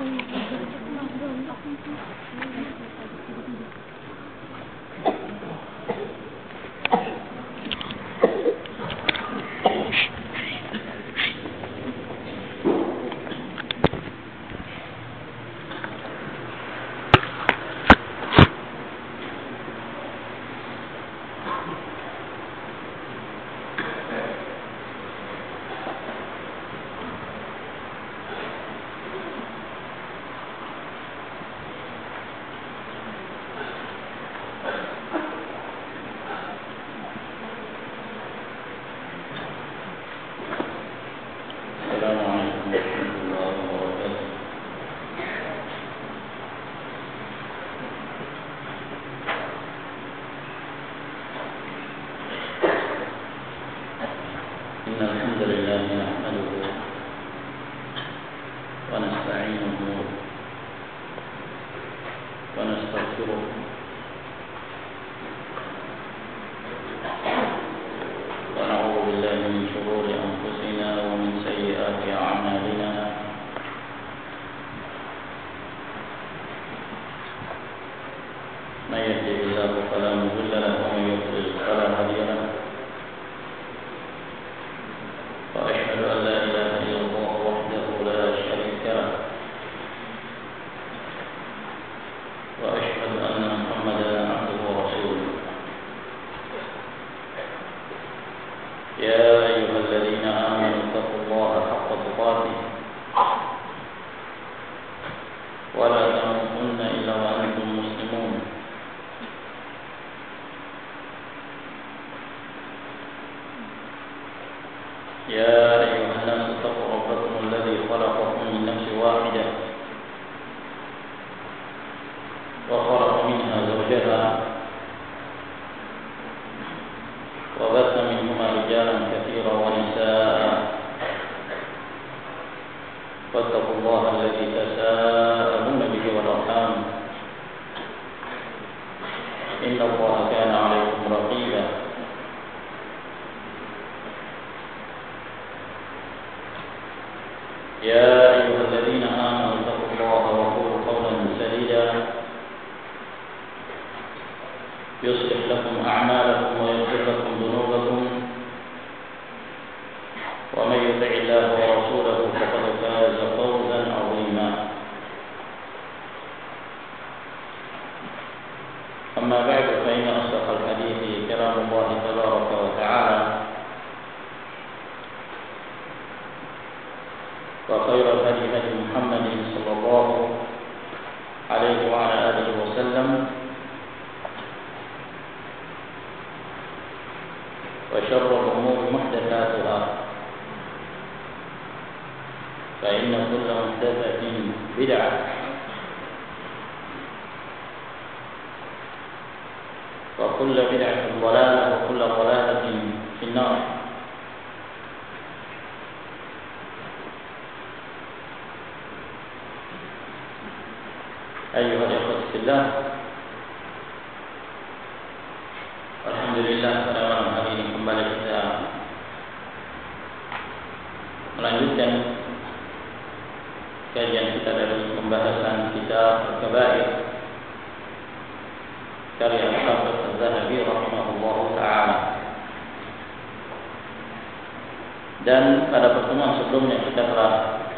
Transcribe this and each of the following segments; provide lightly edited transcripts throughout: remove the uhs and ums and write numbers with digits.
Dan pada pertemuan sebelumnya kita telah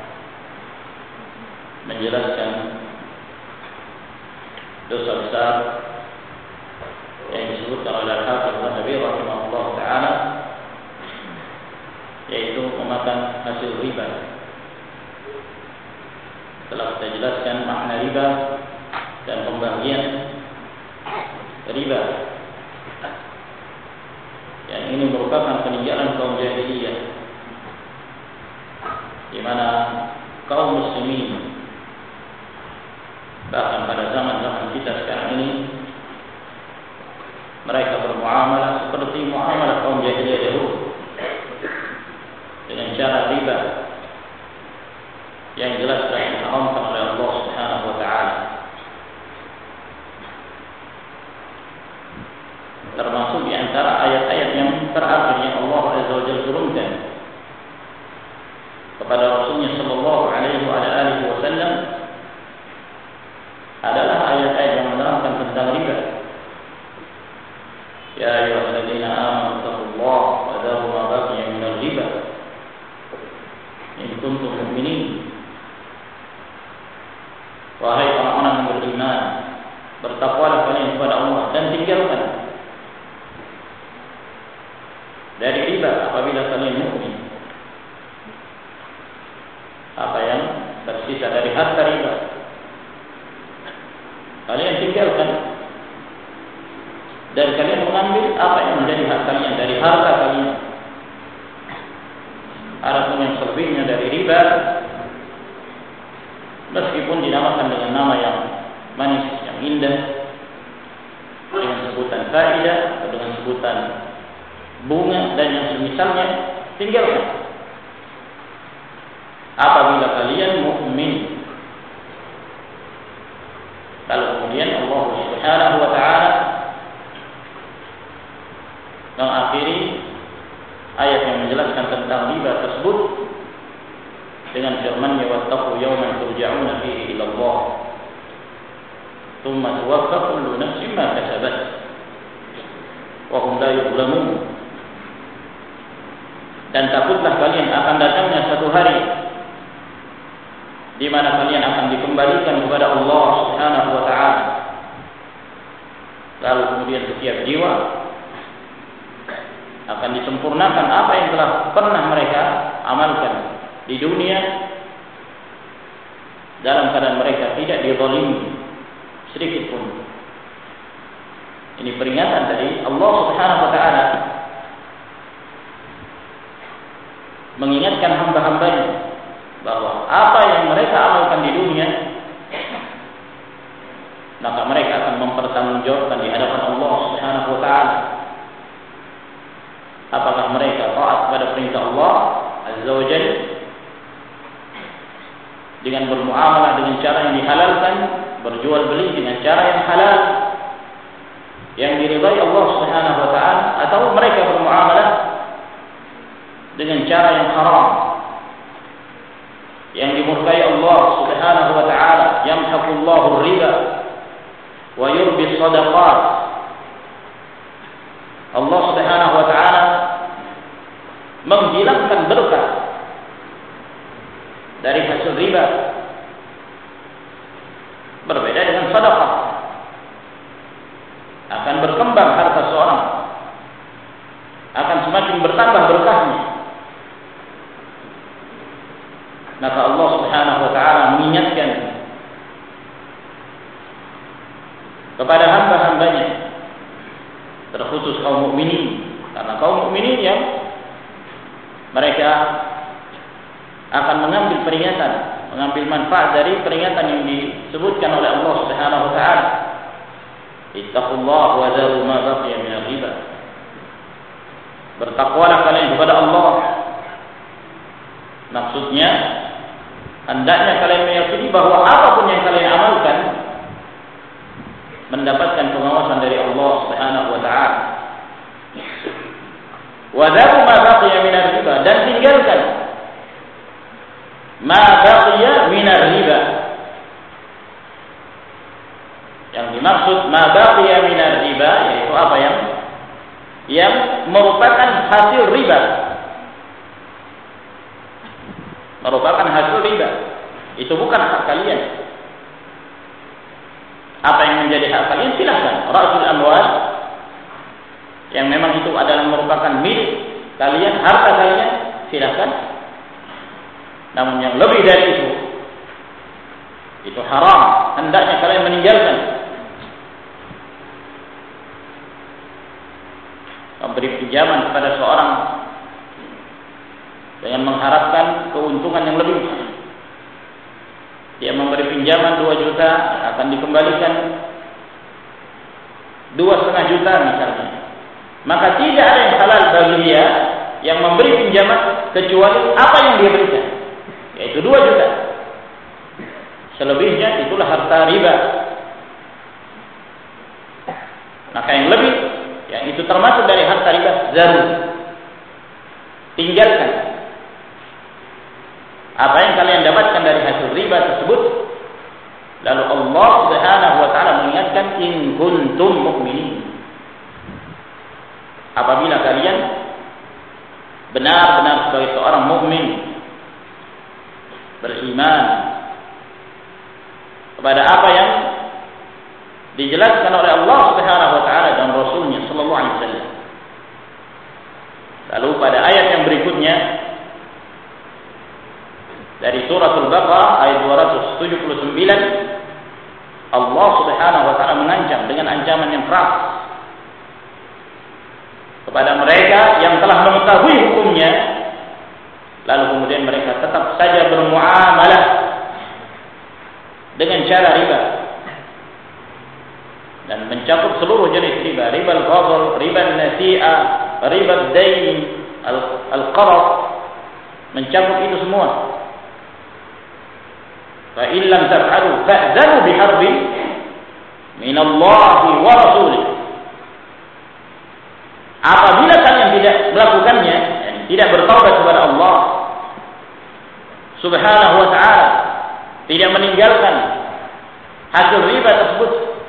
menjelaskan dosa besar yang disebutkan oleh Al-Hafidz An-Nawawi rahimahullah taala, yaitu memakan hasil riba. Telah kita jelaskan makna riba dan pembagian riba, yang ini merupakan peninggalan kaum jahiliyah, di mana kaum muslimin bahkan pada zaman-zaman kita sekarang ini mereka bermuamalah seperti muamalah kaum jahiliyah dahulu, dengan cara riba yang jelas telah diharamkan oleh Allah Subhanahu wa taala. Termasuk di antara ayat-ayat yang terakhir yang Allah Azza wa Jalla turunkan kepada Rasulnya sallallahu alaihi wasallam in kuntum mu'minin. Wahai orang-orang yang beriman, bertakwalah kalian kepada Allah dan tinggalkan dari riba apabila kalian mukmin. Apa yang tersisa dari harta riba kalian tinggalkan, dan kalian mengambil apa yang menjadi hak kalian dari harta kalian. Adapun yang selebihnya dari riba, meskipun dinamakan dengan nama yang manis, yang indah, dengan sebutan faidah atau dengan sebutan bunga dan yang semisalnya, tinggalkan apabila kalian mukmin. Lalu kemudian Allah Subhanahu wa taala mengakhiri ayat yang menjelaskan tentang riba tersebut dengan firman-Nya, wattaqu yawman turja'una fihi ila Allah thumma tuwaffa kullu nafsin ma kasabat wa hum la yuzlamun. Dan takutlah kalian akan datangnya satu hari di mana kalian akan dikembalikan kepada Allah Subhanahu wa taala. Lalu kemudian setiap jiwa akan disempurnakan apa yang telah pernah mereka amalkan di dunia dalam keadaan mereka tidak dizalimi sedikit pun. Ini peringatan dari Allah Subhanahu wa taala mengingatkan hamba-hambanya bahwa apa yang mereka amalkan di dunia maka mereka akan mempertanggungjawabkan di hadapan Allah Subhanahu wa taala. Apakah mereka taat kepada perintah Allah Azza wa Jalla dengan bermuamalah dengan cara yang dihalalkan, berjual beli dengan cara yang halal yang diridai Allah Subhanahu wa taala, atau mereka bermuamalah dengan cara yang haram yang dimurkai Allah Subhanahu wa taala. Yamhaqullahu riba wa yurbi shadaqat. Allah Subhanahu wa taala menghilangkan berkah dari hasil riba. Berbeda dengan sedekah, akan berkembang harta seorang, akan semakin bertambah berkahnya. Maka Allah Subhanahu wa taala mengingatkan kepada hamba-hambanya, terkhusus kaum mukminin, karena kaum mukminin yang mereka akan mengambil peringatan, mengambil manfaat dari peringatan yang disebutkan oleh Allah Subhanahu wa taala. Ittaqullaha wa dharu ma baqiya min riba. Bertakwalah kalian kepada Allah. Maksudnya hendaknya kalian meyakini bahwa apapun yang kalian amalkan mendapatkan pengawasan dari Allah Subhanahu wa taala. Wa dharu ma baqiya min riba, dan tinggalkan ma baqiya min riba. Yang dimaksud ma baqiya min riba yaitu apa yang merupakan hasil riba. Merupakan hasil riba. Itu bukan hak kalian. Apa yang menjadi hak kalian silahkan. Ra'sul amwal yang memang itu adalah merupakan milik kalian, harta kalian, silahkan. Namun yang lebih dari itu haram, hendaknya kalian meninggalkan. Memberi pinjaman kepada seorang dengan mengharapkan keuntungan yang lebih. Dia memberi pinjaman 2 juta, akan dikembalikan 2,5 juta misalnya. Maka tidak ada yang halal bagi dia yang memberi pinjaman kecuali apa yang dia berikan, yaitu 2 juta. Selebihnya itulah harta riba. Maka yang lebih, yang itu termasuk dari harta riba, zaru. Tinggalkan. Apa yang kalian dapatkan dari hasil riba tersebut. Lalu Allah Subhanahu wa taala mengingatkan, in kuntum mu'minin. Apabila kalian benar-benar sebagai seorang mukmin, beriman kepada apa yang dijelaskan oleh Allah Subhanahu wa taala dan Rasulnya sallallahu alaihi wasallam. Lalu pada ayat yang berikutnya dari surah Al-Baqarah ayat 279, Allah Subhanahu wa taala mengancam dengan ancaman yang keras kepada mereka yang telah mengetahui hukumnya, lalu kemudian mereka tetap saja bermuamalah dengan cara riba, dan mencakup seluruh jenis riba, riba al-fadl, riba al-nasi'ah, riba ad-dain, al-qarad, mencakup itu semua. Fa in lam taf'alu fa'dhanu biharbin min Allah wa rasulih. Apabila kalian tidak melakukannya, tidak bertaubat kepada Allah Subhanahu wa taala, tidak meninggalkan hasil riba tersebut,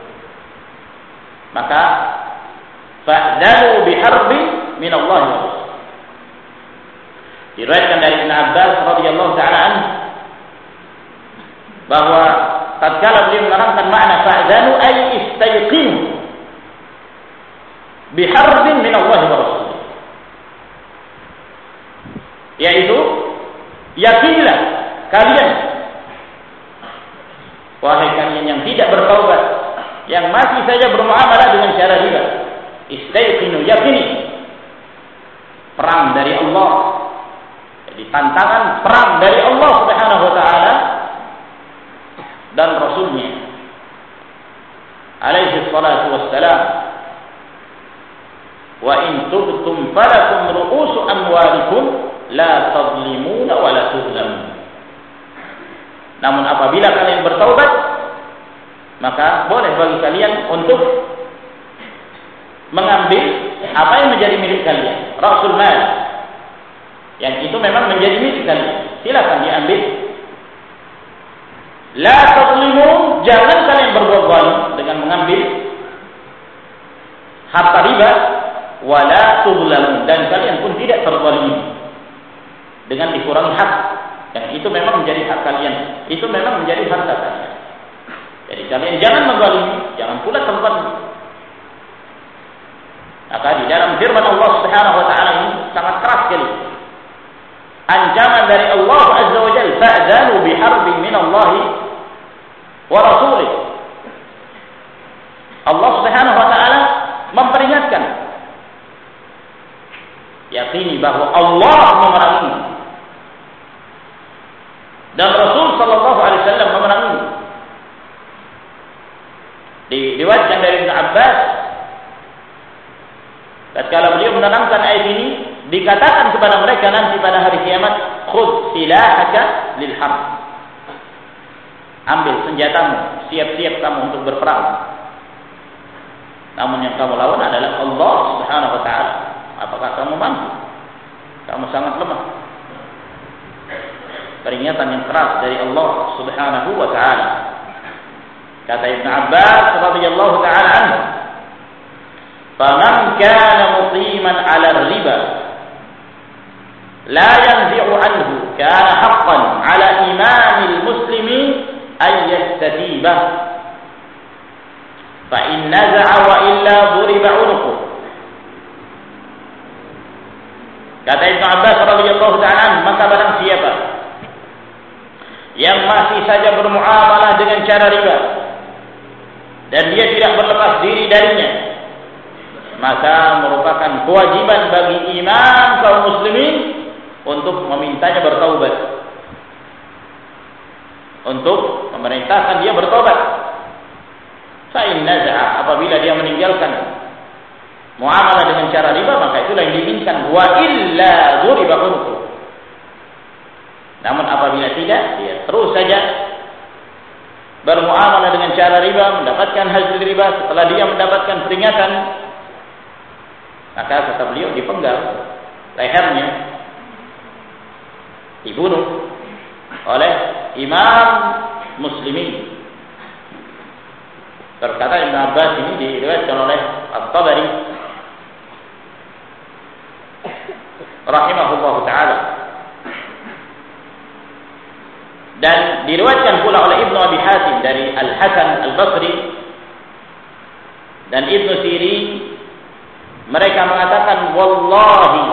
maka fa'dhanu biharbin min Allah wa rasulih. Diriwayatkan dari Ibnu Abbas radhiyallahu taala anhu bahwa tatkala beliau menerangkan makna fa'dhanu ay istayqinu biharbin min Allah wa rasulih, yaitu yakinlah kalian, wahai kalian yang tidak bertaubat, yang masih saja bermuamalah dengan cara riba, istayqinu, yakini perang dari Allah. Jadi tantangan perang dari Allah Subhanahu wa taala dan Rasulnya alaihi salatu wassalam. Wa in tubtum falakum ru'usu amwalikum la tadlimuna wa la tuzlamun. Namun apabila kalian bertaubat, maka boleh bagi kalian untuk mengambil apa yang menjadi milik kalian, ra'sul mal, yang itu memang menjadi milik kalian, silakan diambil. La tadlimun, jangan kalian berbuat zalim dengan mengambil harta riba, wala tuzlamun, dan kalian pun tidak terzalimi dengan dikurangi hak yang itu memang menjadi hak kalian, itu memang menjadi harta kalian. Jadi kalian jangan menzalimi, jangan pula terzalimi. Maka di dalam firman Allah Subhanahu wa taala ini sangat keras sekali ancaman dari Allah Azza wa Jalla, fa'dhanu biharbin min Allah wa rasulih. Allah Subhanahu wa taala memperingatkan, yakini bahwa Allah memerangi dan Rasul sallallahu alaihi wasallam memerangi. Diriwayatkan dari Ibnu Abbas, tatkala beliau menerangkan ayat ini, dikatakan kepada mereka nanti pada hari kiamat, khudh silahaka lil harb, ambil senjatamu, siap-siap kamu untuk berperang. Namun yang kamu lawan adalah Allah Subhanahu wa taala. Apakah kamu mampu? Kamu sangat lemah. Peringatan yang keras dari Allah Subhanahu wa taala. Kata Ibnu Abbas radhiyallahu taala anhu, "Faman kana muqiman 'ala ar-riba la yanzi'u anhu, kana haqqan 'ala imanil muslimin an yastatibah. Fa in naza'a wa illa duriba 'unuquh." Kata Ibnu Abbas radhiyallahu ta'ala, maka barang siapa yang masih saja bermuamalah dengan cara riba dan dia tidak berlepas diri darinya, maka merupakan kewajiban bagi imam kaum muslimin untuk memintanya bertaubat, untuk memerintahkan dia bertobat. Fa in naza'a, apabila dia meninggalkan muamalah dengan cara riba, maka itulah yang diinginkan, wa illa duriba unuquh. Namun apabila tidak, dia terus saja bermuamalah dengan cara riba, mendapatkan hasil riba, setelah dia mendapatkan peringatan, maka kata beliau dipenggal lehernya, dibunuh oleh imam muslimin. Berkata Ibnu Abbas ini diriwayatkan oleh At-Tabari rahimahullahu taala. Dan diriwayatkan pula oleh Ibnu Abi Hatim dari Al-Hasan Al-Basri dan Ibnu Sirin, mereka mengatakan, wallahi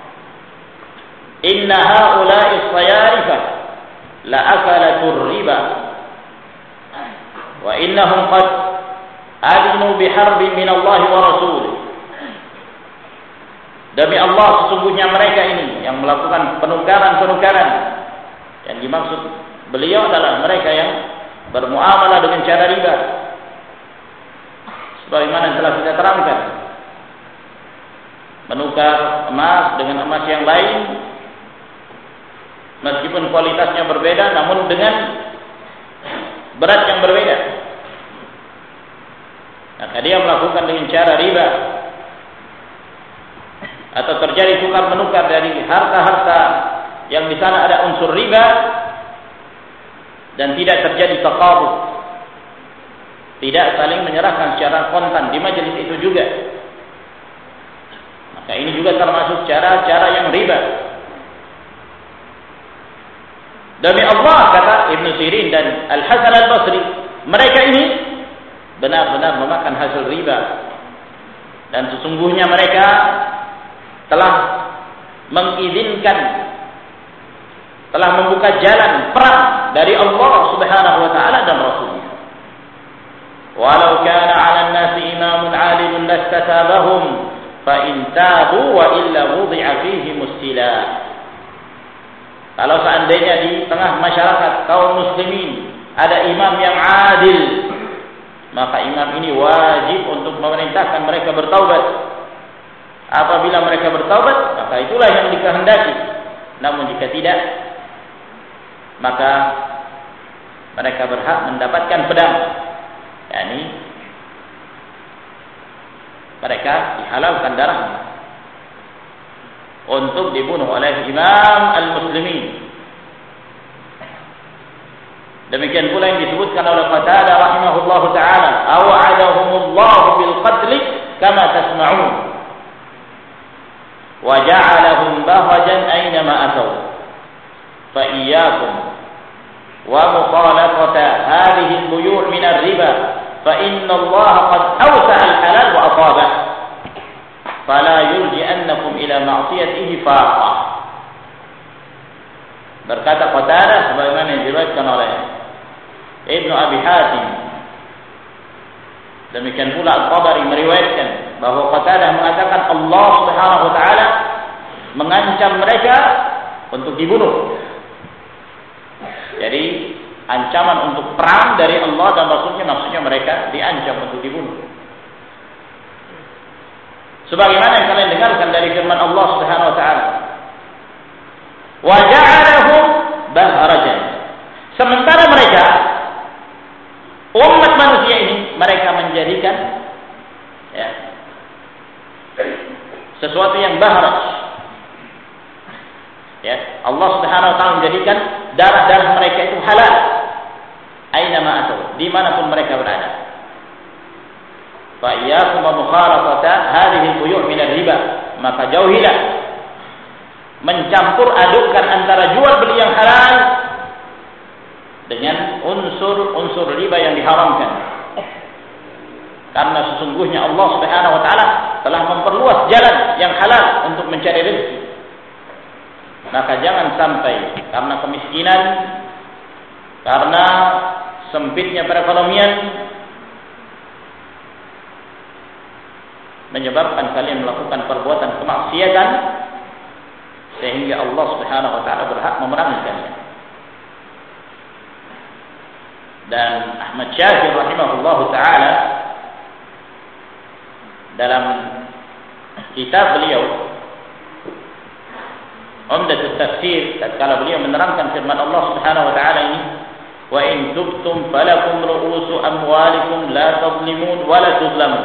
inna haula'i as-sayarifah la akalatur riba wa innahum qad adinu biharbin min Allah wa rasulih. Demi Allah, sesungguhnya mereka ini yang melakukan penukaran-penukaran. Yang dimaksud beliau adalah mereka yang bermuamalah dengan cara riba. Sebagaimana telah kita terangkan, menukar emas dengan emas yang lain, meskipun kualitasnya berbeda, namun dengan berat yang berbeda. Maka dia melakukan dengan cara riba, atau terjadi tukar menukar dari harta-harta yang di sana ada unsur riba dan tidak terjadi taqabud, tidak saling menyerahkan secara kontan di majelis itu juga. Maka ini juga termasuk cara-cara yang riba. Demi Allah, kata Ibnu Sirin dan Al-Hasan Al-Basri, mereka ini benar-benar memakan hasil riba, dan sesungguhnya mereka telah mengizinkan, telah membuka jalan perang dari Allah Subhanahu wa taala dan Rasulnya. Walau kana 'ala an-nasi imamun 'alimun lastatabahum fa in tabu wa illa wudi'a fihi mustilah. Kalau seandainya di tengah masyarakat kaum muslimin ada imam yang adil, maka imam ini wajib untuk memerintahkan mereka bertaubat. Apabila mereka bertaubat, maka itulah yang dikehendaki. Namun jika tidak, maka mereka berhak mendapatkan pedang. yakni mereka dihalalkan darahnya untuk dibunuh oleh imam al-muslimin. Demikian pula yang disebutkan oleh Qatadah rahimahullah ta'ala, awa'adahumullahu bil qatli kama tasma'un wa ja'alahum bahajan aynama ataw fa iyyakum wa mukhalafata hadhihi al-buyu' min ar-riba fa inna Allah qad awsa'a al-halal wa ataba fala yurji'annakum ila ma'siyatihi faqa. Berkata Qatadah sebagaimana yang diriwayatkan oleh Ibnu Abi Hatim, demikian pula Al-Tabari meriwayatkan bahwa Qatadah mengatakan Allah Subhanahu wa taala mengancam mereka untuk dibunuh. Jadi ancaman untuk perang dari Allah dan Rasulnya, maksudnya mereka diancam untuk dibunuh. Sebagaimana yang kalian dengarkan dari firman Allah Subhanahu wa taala, wa ja'alahum bahrajan. Sementara mereka umat manusia ini mereka menjadikan sesuatu yang bahraj. Allah Subhanahu wa taala menjadikan darah-darah mereka itu halal. Aina ma atau dimanapun mereka berada. Fa iyyakum wa mukhalafata hadhihi al-buyu' min ar-riba. Maka jauhilah mencampur adukkan antara jual beli yang halal dengan unsur-unsur riba yang diharamkan. Karena sesungguhnya Allah Subhanahu wa taala telah memperluas jalan yang halal untuk mencari rezeki. Maka jangan sampai karena kemiskinan, karena sempitnya perekonomian menyebabkan kalian melakukan perbuatan kemaksiatan sehingga Allah Subhanahu wa taala berhak memerangi kalian. Dan Ahmad Syakir rahimahullahu taala dalam kitab beliau Umdatul Tafsir, tatkala beliau menerangkan firman Allah Subhanahu wa taala ini, wa in tubtum falakum ru'usu amwalikum la tadlimun wa la tuzlamun.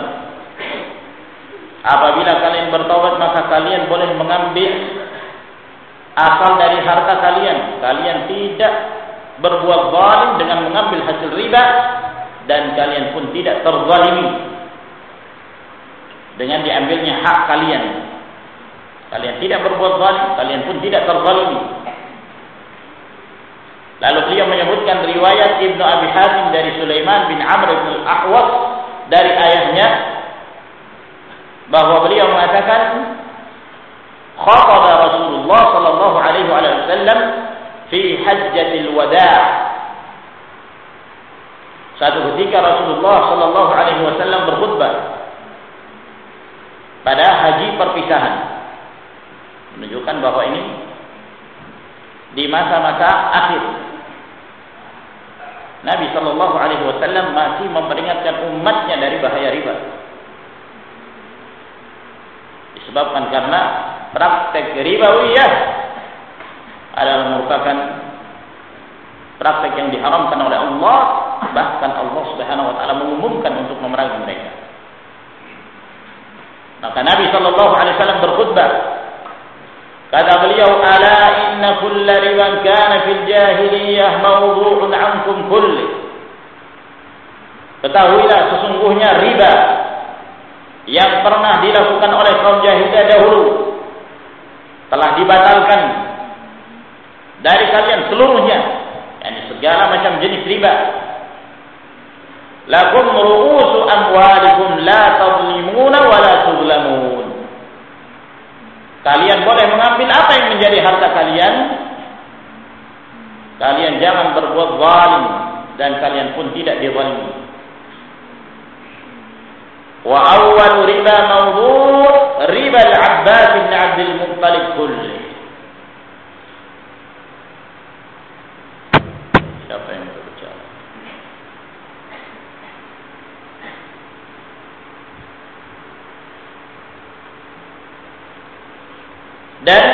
Apabila kalian bertaubat maka kalian boleh mengambil asal dari harta kalian. Kalian tidak berbuat zalim dengan mengambil hasil riba, dan kalian pun tidak terzalimi dengan diambilnya hak kalian. Kalian tidak berbuat zalim, kalian pun tidak terzalimi. Lalu beliau menyebutkan riwayat Ibnu Abi Hatim dari Sulaiman bin Amr bin Al-Ahwas dari ayahnya bahwa beliau mengatakan khataba Rasulullah sallallahu alaihi wasallam fi hajjatil wada'. Satu ketika Rasulullah sallallahu alaihi wasallam berkhutbah pada haji perpisahan, menunjukkan bahwa ini di masa-masa akhir. Nabi sallallahu alaihi wasallam masih memperingatkan umatnya dari bahaya riba. Disebabkan karena praktek ribawiyah adalah merupakan praktek yang diharamkan oleh Allah, bahkan Allah Subhanahu wa taala mengumumkan untuk memerangi mereka. Maka Nabi sallallahu alaihi wasallam berkhutbah, kata beliau, ala inna kulla riban kana fil jahiliyah mawdu'un ankum kulli. Ketahuilah sesungguhnya riba yang pernah dilakukan oleh kaum jahiliyah dahulu telah dibatalkan dari kalian seluruhnya, yakni segala macam jenis riba. Lakum ru'usu amwalikum la tadlimuna wa la tuzlamun. Kalian boleh mengambil apa yang menjadi harta kalian. Kalian jangan berbuat zalim dan kalian pun tidak dizalimi. Wa awwal riba mawdu' riba al-Abbas bin Abdul Muttalib kulli. Siapa yang berbicara? Dan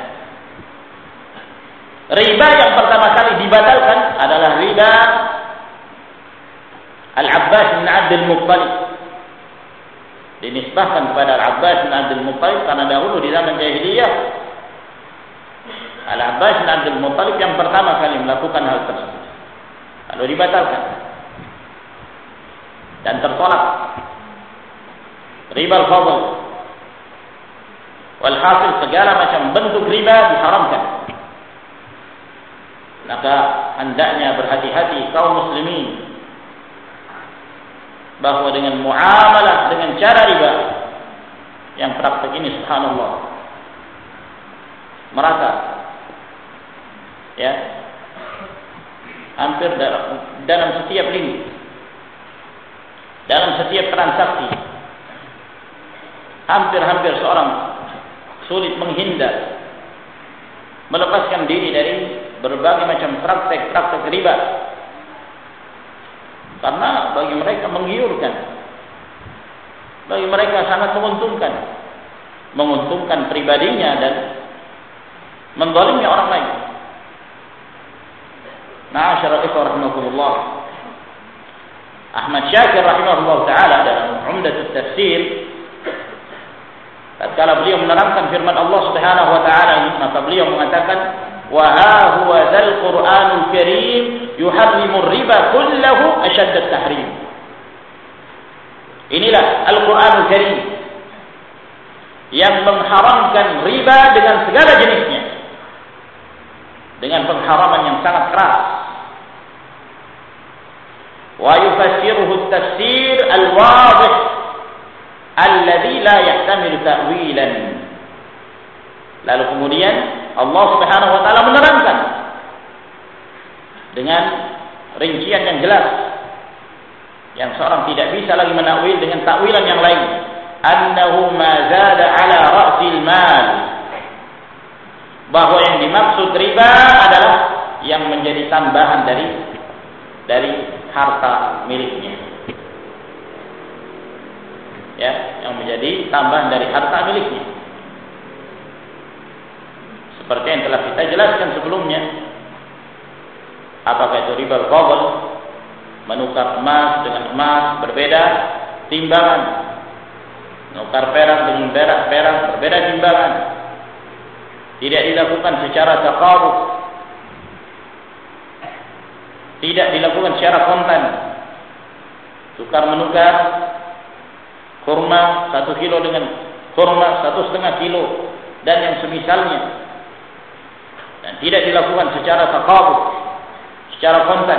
riba yang pertama kali dibatalkan adalah riba Al-Abbas bin Abdul Muttalib. Dinisbahkan kepada Al-Abbas bin Abdul Muttalib karena dahulu di zaman jahiliyah Al-Abbas bin Abdul Muttalib yang pertama kali melakukan hal tersebut. Lalu dibatalkan dan tertolak. Riba al-fadl. Walhasil segala macam bentuk riba diharamkan. Maka hendaknya berhati-hati kaum muslimin bahwa dengan muamalah dengan cara riba yang praktek ini subhanallah merata, ya, hampir dalam setiap lini, dalam setiap transaksi, hampir seorang sulit menghindar, melepaskan diri dari berbagai macam praktek riba, karena bagi mereka menggiurkan, bagi mereka sangat menguntungkan pribadinya dan menzalimi orang lain. Ma'asyiral ikhwah rahimakumullah, Ahmad Syakir rahimahullah taala dalam Umdatul Tafsir, tatkala beliau menerangkan firman Allah Subhanahu wa taala ini, maka beliau mengatakan, wa ha huwa dzal Qur'anul Karim yuharrimu riba kullahu ashadd at-tahrim. Inilah Al-Qur'anul Karim yang mengharamkan riba dengan segala jenisnya, dengan pengharaman yang sangat keras. Wa yufassiruhu at-tafsir al-wadih alladzi la yahtamilu ta'wilan. Lalu kemudian Allah Subhanahu wa taala menerangkan dengan rincian yang jelas yang seorang tidak bisa lagi menakwil dengan takwilan yang lain. Annahu ma zada ala ra'sil mal, bahwa yang dimaksud riba adalah yang menjadi tambahan dari harta miliknya. Ya, yang menjadi tambahan dari harta miliknya. Seperti yang telah kita jelaskan sebelumnya. Apakah itu riba al-fadl, menukar emas dengan emas berbeda timbangan, menukar perak dengan perak berbeda timbangan, tidak dilakukan secara taqarrub, tidak dilakukan secara kontan, tukar menukar kurma 1 kilo dengan kurma 1,5 kilo dan yang semisalnya, dan tidak dilakukan secara taqabud, secara kontan,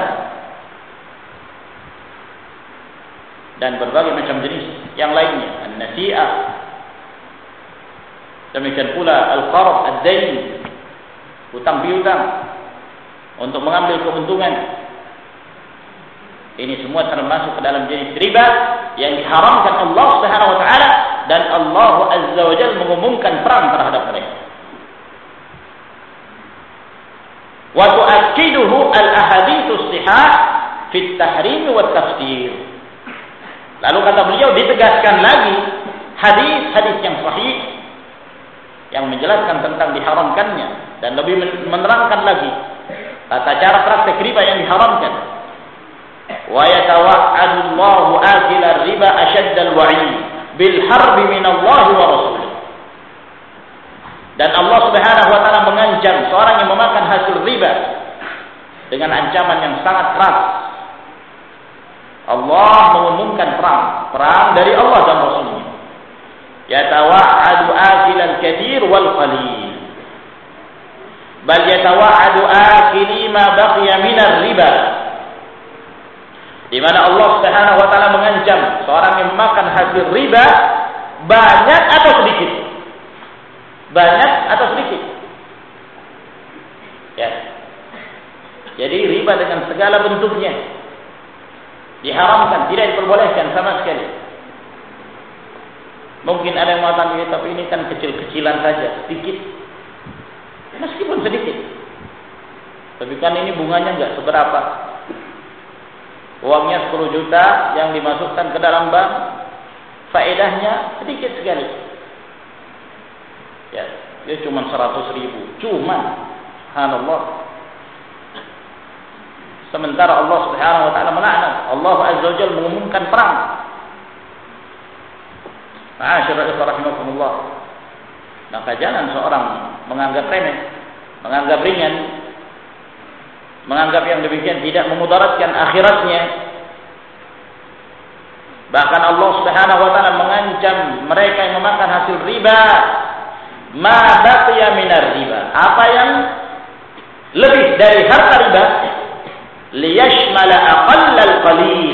dan berbagai macam jenis yang lainnya, an-nasi'ah, demikian pula al-qard, ad-dain, hutang piutang untuk mengambil keuntungan. Ini semua termasuk ke dalam jenis riba yang diharamkan Allah Subhanahu wa taala, dan Allah Azza wa Jalla mengumumkan perang terhadap mereka. Wa tu'akkiduhu al-ahaditsus sihah fi at-tahrim wa at-tafsir. Lalu kata beliau, ditegaskan lagi hadis-hadis yang sahih yang menjelaskan tentang diharamkannya, dan lebih menerangkan lagi tata cara praktek riba yang diharamkan. Wa yatawa'adu Allahu akila riba asyaddal wa'id bil harbi min Allah wa rasulih. Dan Allah Subhanahu wa taala mengancam seorang yang memakan hasil riba dengan ancaman yang sangat keras. Allah mengumumkan perang dari Allah dan Rasulnya. Yatawa'adu akilal katsir wal qalil. Bal yatawa'adu akili ma baqiya minar riba. Di mana Allah Subhanahu wa taala mengancam seorang yang memakan hasil riba, banyak atau sedikit. Banyak atau sedikit. Ya. Jadi riba dengan segala bentuknya diharamkan, tidak diperbolehkan sama sekali. Mungkin ada yang mengatakan, tapi ini kan kecil-kecilan saja, sedikit. Meskipun sedikit. Tapi kan ini bunganya enggak seberapa. Uangnya 10 juta yang dimasukkan ke dalam bank, faedahnya sedikit sekali. Ya, dia cuma 100.000, subhanallah. Sementara Allah Subhanahu wa taala melaknat, Allah Azza wa Jalla mengumumkan perang. Ma'asyiral ikhwah rahimakumullah. Maka jangan seorang menganggap remeh, menganggap ringan, menganggap yang demikian tidak memudaratkan akhiratnya. Bahkan Allah Subhanahu wa taala mengancam mereka yang memakan hasil riba, ma baqiya minar riba, apa yang lebih dari harta riba, liyashmala aqallal qalil.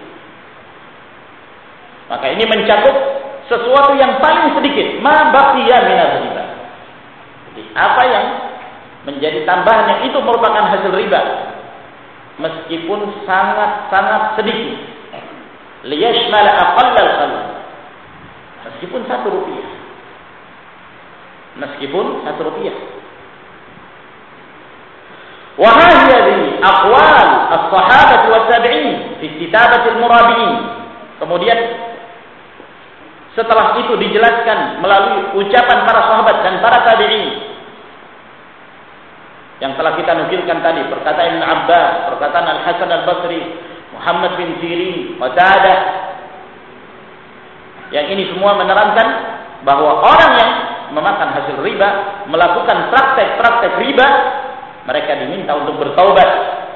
Maka ini mencakup sesuatu yang paling sedikit, ma baqiya minar riba. Jadi apa yang menjadi tambahan yang itu merupakan hasil riba, meskipun sangat-sangat sedikit. Liyashmala aqallal qalil. Meskipun 1 rupiah. Meskipun 1 rupiah. Wa hadhihi aqwal as-sahabah wa tabi'in fi kitabati al-murabiin. Kemudian setelah itu dijelaskan melalui ucapan para sahabat dan para tabi'in yang telah kita nukilkan tadi, perkataan Ibn Abbas, perkataan Al-Hasan Al-Basri, Muhammad bin Sirin, Qatadah. Yang ini semua menerangkan bahwa orang yang memakan hasil riba, melakukan praktek-praktek riba, mereka diminta untuk bertaubat.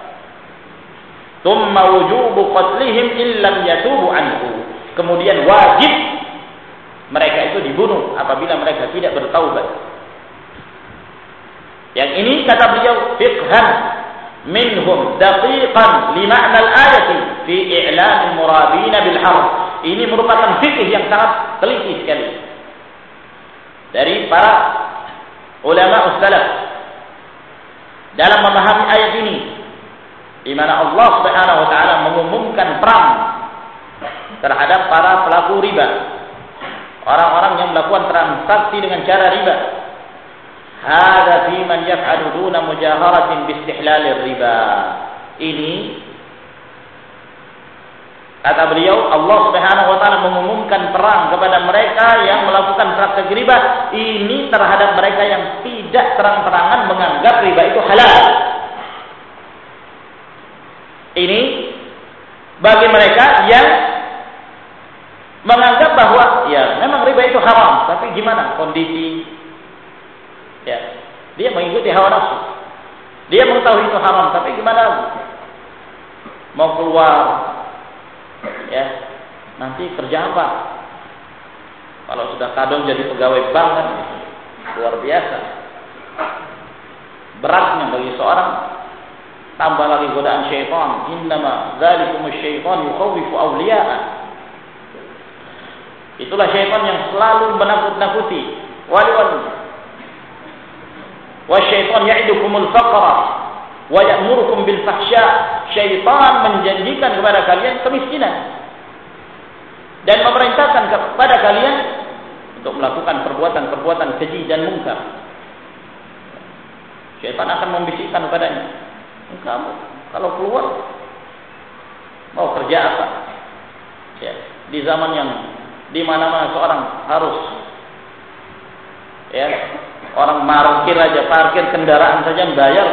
Tsumma wujubu qatlihim illam yatubu anhu. Kemudian wajib mereka itu dibunuh apabila mereka tidak bertaubat. Yang ini kata beliau fiqhan minhum daqiqan li ma'na al-ayati fi i'lan al-murabin bil harb. Ini merupakan fikih yang sangat teliti sekali dari para ulama salaf dalam memahami ayat ini, di mana Allah Subhanahu wa taala mengumumkan perang terhadap para pelaku riba, orang-orang yang melakukan transaksi dengan cara riba. Hada fi man yaf'alu duna mujaharatin bi istihlalir riba. Ini kata beliau, Allah Subhanahu wa taala mengumumkan perang kepada mereka yang melakukan praktek riba. Ini terhadap mereka yang tidak terang-terangan menganggap riba itu halal. Ini bagi mereka yang menganggap bahwa ya memang riba itu haram, tapi gimana kondisi? Ya, dia mengikuti hawa nafsu. Dia mengetahui itu haram, tapi gimana? Mau keluar, ya, nanti kerja apa? Kalau sudah kadung jadi pegawai bank kan, luar biasa. Beratnya bagi seorang tambah lagi godaan syaitan. Innama dzalikumus syaitan yukhawwifu awliya'ah. Itulah syaitan yang selalu menakut-nakuti wali-walinya. Wa syaitan ya'idukumul faqra wa ya'murukum bil fahsya. Syaitan menjanjikan kepada kalian kemiskinan dan memerintahkan kepada kalian untuk melakukan perbuatan-perbuatan keji dan mungkar. Syaitan akan membisikkan kepadanya, kamu kalau keluar mau kerja apa? Ya, di zaman yang di mana-mana seorang harus, ya, orang parkir aja, parkir kendaraan saja bayar.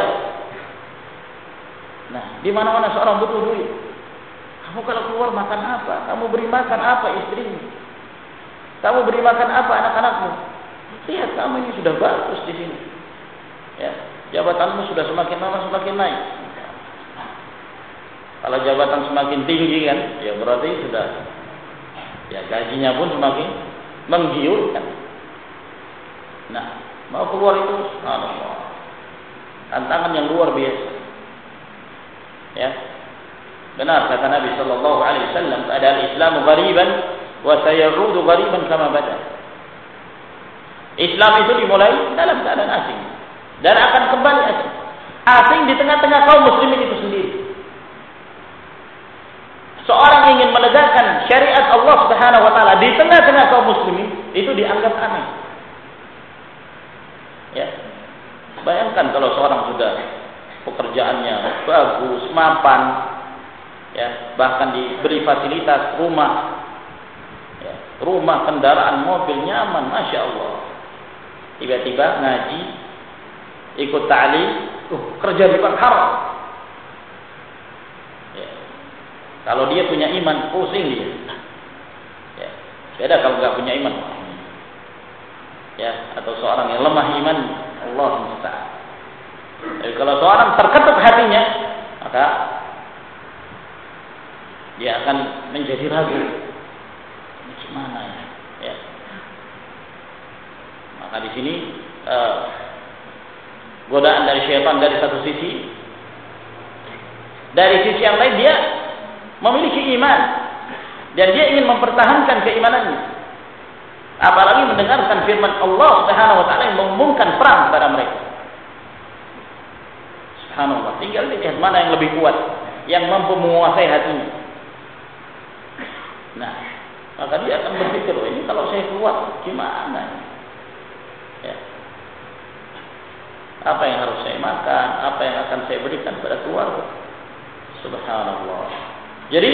Nah, di mana-mana seorang butuh duit. Kamu kalau keluar makan apa? Kamu beri makan apa istrimu? Kamu beri makan apa anak-anakmu? Lihat, kamu ini sudah bagus di sini. Ya, jabatanmu sudah semakin lama semakin naik. Kalau jabatan semakin tinggi kan, ya berarti sudah, ya gajinya pun semakin menggiurkan. Nah, mau keluar itu, subhanallah, tantangan yang luar biasa. Ya, benar kata Nabi Sallallahu Alaihi Wasallam, ada Islamu ghariban wa sayaudu ghariban kama bada. Islam itu dimulai dalam keadaan asing dan akan kembali asing. Asing di tengah-tengah kaum muslimin itu sendiri. Seorang ingin menegakkan syariat Allah Subhanahu wa taala di tengah-tengah kaum muslimin itu dianggap aneh. Ya. Bayangkan kalau seorang sudah pekerjaannya bagus, mapan, ya, bahkan diberi fasilitas rumah, ya, rumah, kendaraan, mobil nyaman, masya Allah. Tiba-tiba ngaji, ikut ta'lim, kerja di bank haram. Ya. Kalau dia punya iman, pusing dia. Ya. Beda kalau nggak punya iman. Ya, atau seorang yang lemah iman, Allah musta'an. Jadi kalau seorang terketuk hatinya, maka dia akan menjadi ragu. Gimana ya? Ya. Maka di sini godaan dari syaitan dari satu sisi, dari sisi yang lain dia memiliki iman dan dia ingin mempertahankan keimanannya. Apalagi mendengarkan firman Allah Subhanahu wa taala yang mengumumkan perang kepada mereka. Subhanallah, tinggal lihat mana yang lebih kuat, yang mampu menguasai hatinya. Nah, maka dia akan berpikir, oh, ini kalau saya keluar gimana? Ya. Apa yang harus saya makan? Apa yang akan saya berikan kepada keluarga? Subhanallah. Jadi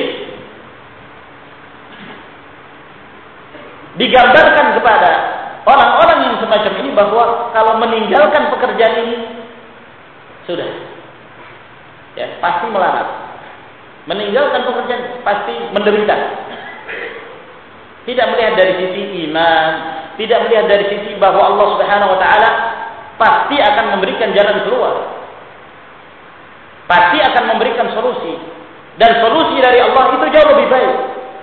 digambarkan kepada orang-orang yang semacam ini bahwa kalau meninggalkan pekerjaan ini sudah, ya, pasti melarat. Meninggalkan pekerjaan pasti menderita. Tidak melihat dari sisi iman, tidak melihat dari sisi bahwa Allah Subhanahu wa taala pasti akan memberikan jalan keluar. Pasti akan memberikan solusi. Dan solusi dari Allah itu jauh lebih baik.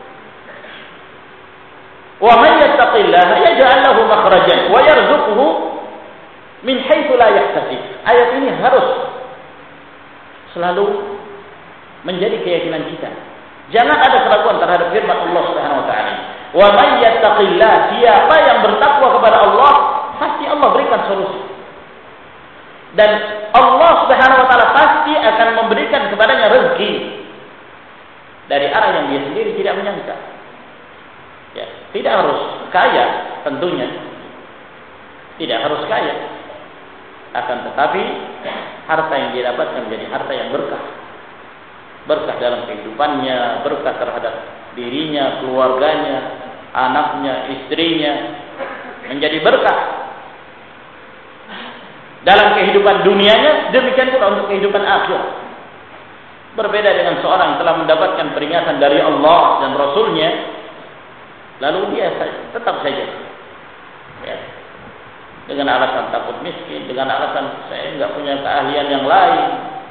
Wa man yattaqillaha yaj'al lahu makhrajan wa yarzuqhu min haitsu la yahtasib. Ayat ini harus selalu menjadi keyakinan kita. Jangan ada keraguan terhadap firman Allah Subhanahu wa taala. Wa man yattaqillah, siapa yang bertakwa kepada Allah, pasti Allah berikan solusi. Dan Allah Subhanahu wa taala pasti akan memberikan kepadanya rezeki dari arah yang dia sendiri tidak menyangka. Ya, tidak harus kaya tentunya. Tidak harus kaya. Akan tetapi harta yang dia dapatkan menjadi harta yang berkah. Berkah dalam kehidupannya, berkah terhadap dirinya, keluarganya, anaknya, istrinya, menjadi berkah dalam kehidupan dunianya, demikian pula untuk kehidupan akhirat. Berbeda dengan seorang yang telah mendapatkan peringatan dari Allah dan Rasulnya, lalu dia tetap saja, ya, dengan alasan takut miskin, dengan alasan saya nggak punya keahlian yang lain,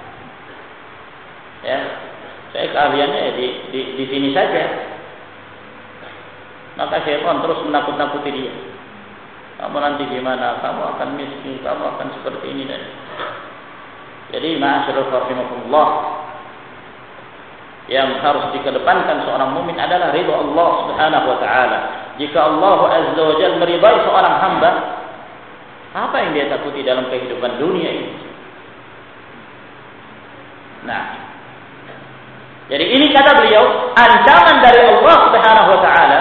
ya, saya keahliannya ya di sini saja. Maka syaitan terus menakut-nakuti dia. Kamu nanti gimana? Kamu akan miskin, kamu akan seperti ini dan Jadi ma'asyiral rahimakumullah, yang harus dikedepankan seorang mukmin adalah ridha Allah Subhanahu wa taala. Jika Allah Azza wa Jalla meridai seorang hamba, apa yang dia takuti dalam kehidupan dunia ini? Nah, jadi ini kata beliau, ancaman dari Allah Subhanahu wa taala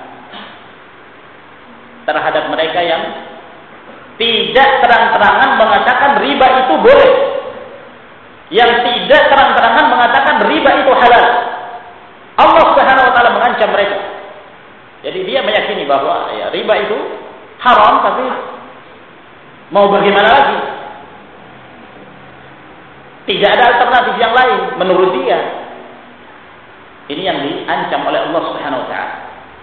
terhadap mereka yang tidak terang-terangan mengatakan riba itu boleh, yang tidak terang-terangan mengatakan riba itu halal. Allah Subhanahu wa taala mengancam mereka. Jadi dia meyakini bahwa ya, riba itu haram, tapi mau bagaimana lagi? Tidak ada alternatif yang lain menurut dia. Ini yang diancam oleh Allah Subhanahu wa taala.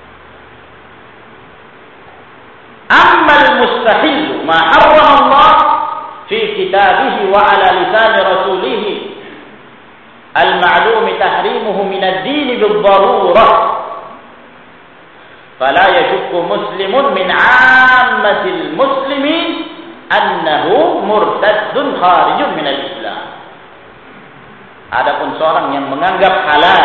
Ammal mustahil ma harrama Allah fi kitabihi wa ala lisan rasulih al-ma'lum tahrimuhu min ad-din bil-darurah fala yashukku muslimun min 'ammatil muslimin annahu murtaddun kharijun min al-Islam. Adapun seorang yang menganggap halal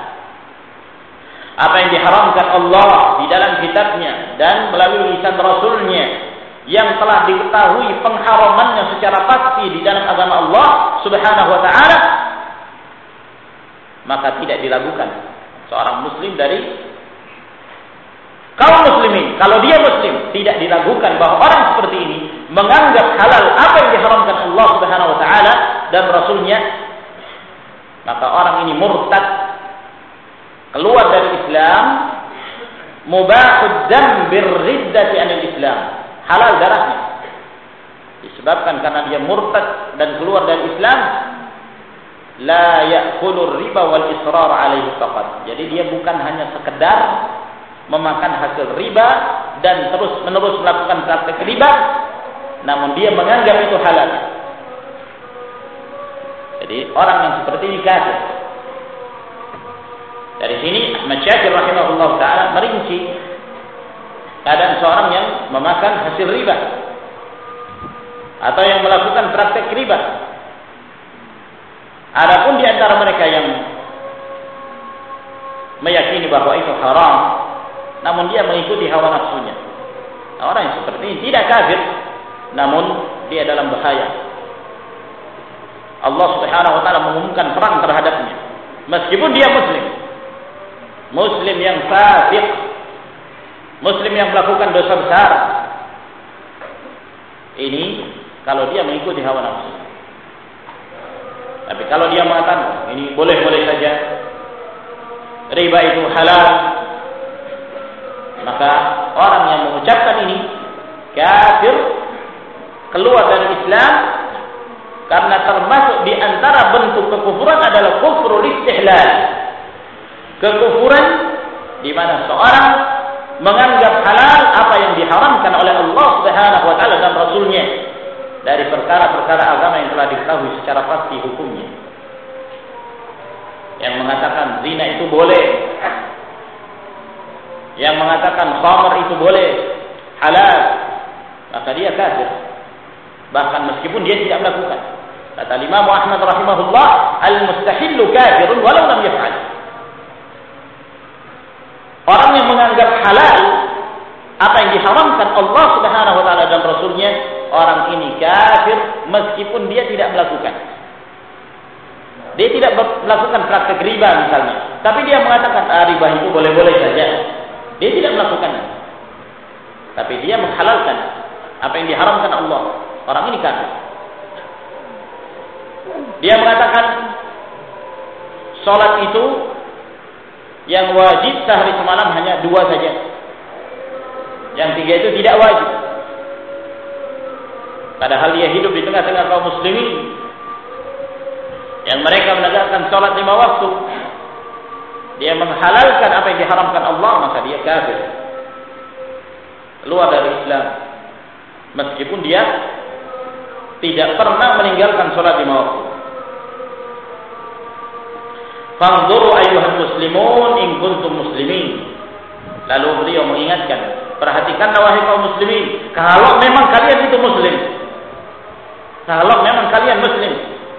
apa yang diharamkan Allah di dalam kitabnya dan melalui lisan Rasulnya yang telah diketahui pengharamannya secara pasti di dalam agama Allah Subhanahu wa taala, maka tidak diragukan seorang muslim dari kaum muslimin, kalau dia muslim, tidak diragukan bahwa orang seperti ini menganggap halal apa yang diharamkan Allah Subhanahu wa taala dan Rasulnya, maka orang ini murtad, keluar dari Islam, mubahud dam birriddati anil Islam, halal darahnya disebabkan karena dia murtad dan keluar dari Islam. La ya'kulur riba wal israr alaihi faqat. Jadi dia bukan hanya sekedar memakan hasil riba dan terus-menerus melakukan praktek riba, namun dia menganggap itu halal. Jadi orang yang seperti ini kafir. Dari sini Ahmad Syakir rahimahullah ta'ala merinci keadaan seorang yang memakan hasil riba atau yang melakukan praktek riba. Adapun di antara mereka yang meyakini bahwa itu haram, namun dia mengikuti hawa nafsunya. Nah, orang yang seperti ini tidak kafir, namun dia dalam bahaya. Allah Subhanahu wa taala mengumumkan perang terhadapnya meskipun dia muslim yang fasik, muslim yang melakukan dosa besar. Ini kalau dia mengikuti hawa nafsu. Tapi kalau dia mengatakan ini boleh-boleh saja, riba itu halal, maka orang yang mengucapkan ini kafir, keluar dari Islam, karena termasuk di antara bentuk kekufuran adalah kufrul istihlal. Kekufuran di mana seorang menganggap halal apa yang diharamkan oleh Allah Subhanahu wa taala dan Rasulnya dari perkara-perkara agama yang telah diketahui secara pasti hukumnya. Yang mengatakan zina itu boleh, yang mengatakan khamr itu boleh, halal, maka dia kafir. Bahkan meskipun dia tidak melakukan. Kata Imam Ahmad rahimahullah, al-mustahillu kafirun walau lam yaf'al. Orang yang menganggap halal apa yang diharamkan Allah Subhanahu wa taala dan Rasulnya, orang ini kafir meskipun dia tidak melakukan. Dia tidak melakukan praktek riba misalnya, tapi dia mengatakan riba itu boleh-boleh saja. Dia tidak melakukannya, tapi dia menghalalkan apa yang diharamkan Allah. Orang ini kafir. Dia mengatakan salat itu yang wajib sehari semalam hanya 2 saja, yang 3 itu tidak wajib. Padahal dia hidup di tengah-tengah kaum muslimin yang mereka menegakkan salat 5 waktu. Dia menghalalkan apa yang diharamkan Allah, maka dia kafir, keluar dari Islam, meskipun dia tidak pernah meninggalkan salat 5 waktu. Fanzuru ayyuhal muslimun in kuntum muslimin. Lalu beliau mengingatkan, perhatikanlah wahai kaum muslimin, kalau memang kalian itu muslim, kalau memang kalian muslim,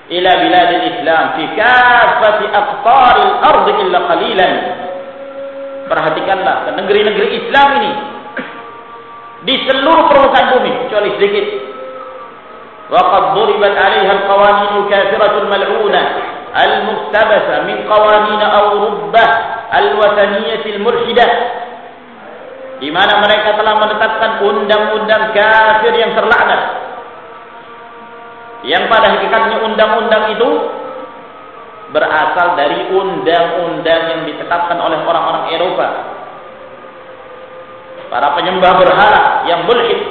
ila biladil Islam fi kaffati aqtaril ardi illa qalilan. Perhatikanlah ke negeri-negeri Islam ini di seluruh permukaan bumi kecuali sedikit. Wa qad duribat 'alaiha al-qawanin kafiratul mal'unah al-muktabasa min qawanin Awrubah al-wataniyyah al-mulhidah, di mana mereka telah menetapkan undang-undang kafir yang terlaknat, yang pada hakikatnya undang-undang itu berasal dari undang-undang yang ditetapkan oleh orang-orang Eropa, para penyembah berhala yang mulhid.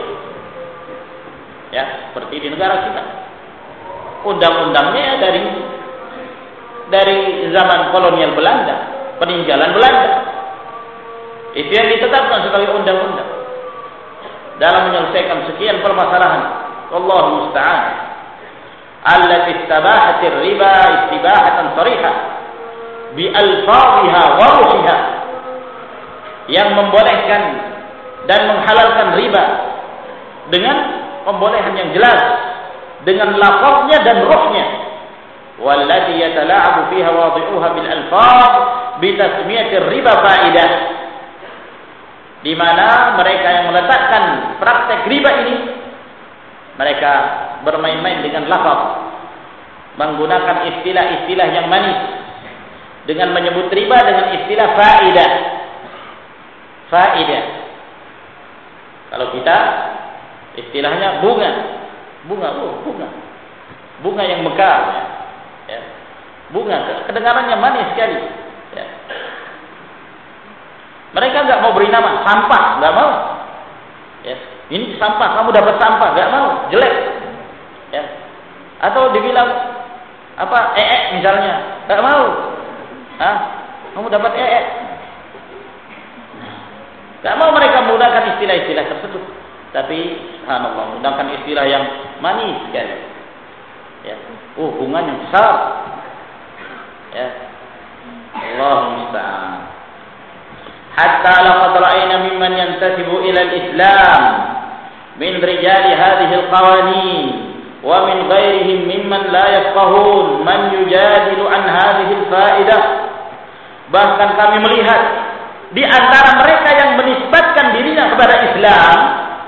Ya, seperti di negara kita. Undang-undangnya dari zaman kolonial Belanda, peninggalan Belanda. Itu yang ditetapkan sebagai undang-undang dalam menyelesaikan sekian permasalahan. Wallahu musta'an. Allati istabahat riba istibahatan sarihah bi alfadhiha wa ruhiha, yang membolehkan dan menghalalkan riba dengan pembolehan yang jelas, dengan lafaznya dan ruhnya. Wallati yatala'abu fiha wadhi'uha bil alfaz bi tasmiyati riba fa'idah, di mana mereka yang meletakkan praktek riba ini, mereka bermain-main dengan lafaz, menggunakan istilah-istilah yang manis, dengan menyebut riba dengan istilah fa'idah. Fa'idah. Kalau kita istilahnya bunga yang mekar, ya. Bunga, kedengarannya manis sekali, ya. Mereka nggak mau beri nama sampah, nggak mau, ya. Ini sampah, kamu dapat sampah, nggak mau, jelek, ya. Atau dibilang apa, misalnya, nggak mau, kamu dapat nggak mau mereka menggunakan istilah-istilah tersebut. Tapi subhanallah, menggunakan istilah yang manis sekali. Ya. Bunganya besar. Ya. Allahu musta'an. Hatta laqad ra'ayna mimman yantasibu ila al-Islam min rijali hadhihi al-qawanin wa min ghairihim mimman la yafqahun man yujadilu an hadhihi al-fa'idah. Bahkan kami melihat di antara mereka yang menisbatkan dirinya kepada Islam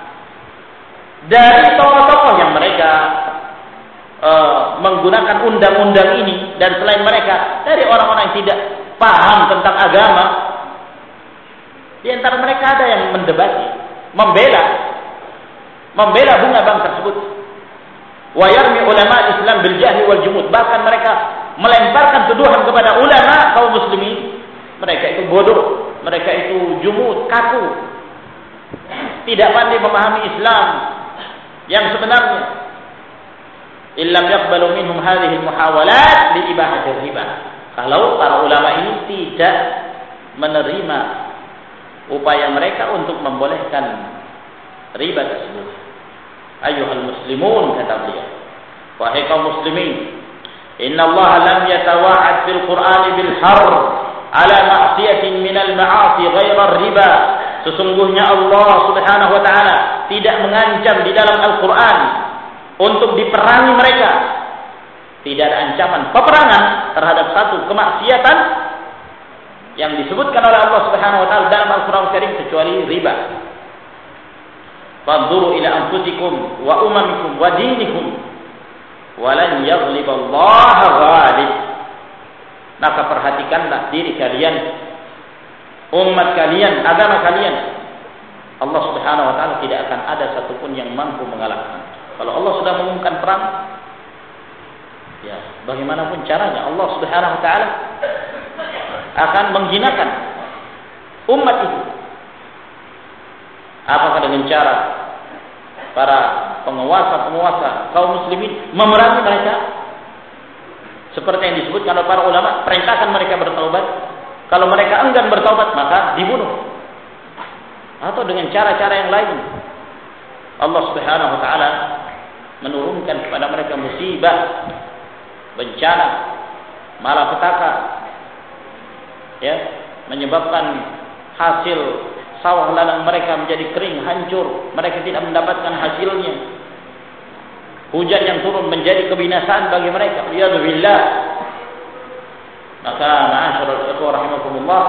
dari tokoh-tokoh yang mereka menggunakan undang-undang ini, dan selain mereka dari orang-orang yang tidak paham tentang agama. Di antara mereka ada yang mendebati, membela bunga bank tersebut. Wa yarmi ulama Islam bil jahli wal jumud. Bahkan mereka melemparkan tuduhan kepada ulama kaum muslimin. Mereka itu bodoh, mereka itu jumud, kaku, tidak pandai memahami Islam yang sebenarnya. Illam yaqbalu minhum hadhihi muhawalat li ibahati riba. Kalau para ulama ini tidak menerima upaya mereka untuk membolehkan riba tersebut. Ayyuhal muslimun, kata beliau, wahai kaum muslimin, inna Allah lam yatawa'ad fil Qur'an bil harb ala ma'siyatin minal ma'asi ghaira riba. Sesungguhnya Allah Subhanahu wa taala tidak mengancam di dalam Al-Qur'an untuk diperangi mereka. Tidak ada ancaman peperangan terhadap satu kemaksiatan yang disebutkan oleh Allah Subhanahu wa taala dalam Al-Qur'an Karim kecuali riba. Fadhuru ila anfusikum wa umamikum wa dinikum wa lan yaghliballaha ghalib. Maka perhatikanlah diri kalian, umat kalian, agama kalian. Allah Subhanahu wa taala tidak akan ada satupun yang mampu mengalahkan. Kalau Allah sudah mengumumkan perang, ya bagaimanapun caranya Allah Subhanahu wa taala akan menghinakan umat itu. Apakah dengan cara para penguasa kaum muslimin memerangi mereka seperti yang disebutkan oleh para ulama, perintahkan mereka bertaubat. Kalau mereka enggan bertaubat, maka dibunuh. Atau dengan cara-cara yang lain, Allah Subhanahu wa taala menurunkan kepada mereka musibah, bencana, malapetaka, ya, menyebabkan hasil sawah ladang mereka menjadi kering, hancur, mereka tidak mendapatkan hasilnya. hujan yang turun menjadi kebinasaan bagi mereka. Waliyadzubillah. Maka ma'asyiral ikhwah rahimakumullah,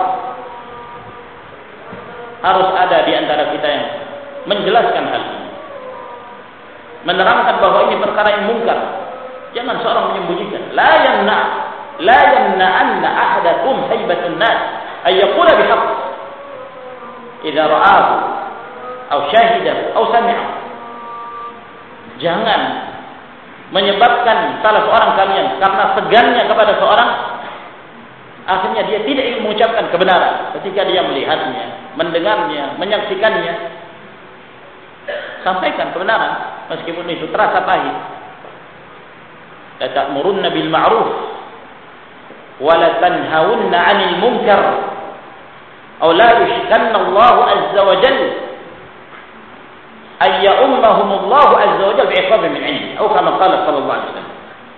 harus ada di antara kita yang menjelaskan hal ini, menerangkan bahwa ini perkara yang mungkar. Jangan seorang menyembunyikan. La yamna'anna ahadakum haibatun nas ay yaqula bihaq idza ra'ahu aw syahidahu aw sami'ahu. Jangan menyebabkan salah seorang kalian karena segannya kepada seorang, akhirnya dia tidak ingin mengucapkan kebenaran ketika dia melihatnya, mendengarnya, menyaksikannya. Sampaikan kebenaran meskipun itu terasa pahit. La ta'murunna bil ma'ruf wa la tanhawunna 'anil munkar aw la yushkanna Allah azza wa jalla ay ya'ummahum Allah azza wa jalla bi'iqabin min 'indi atau kama qala sallallahu alaihi wasallam.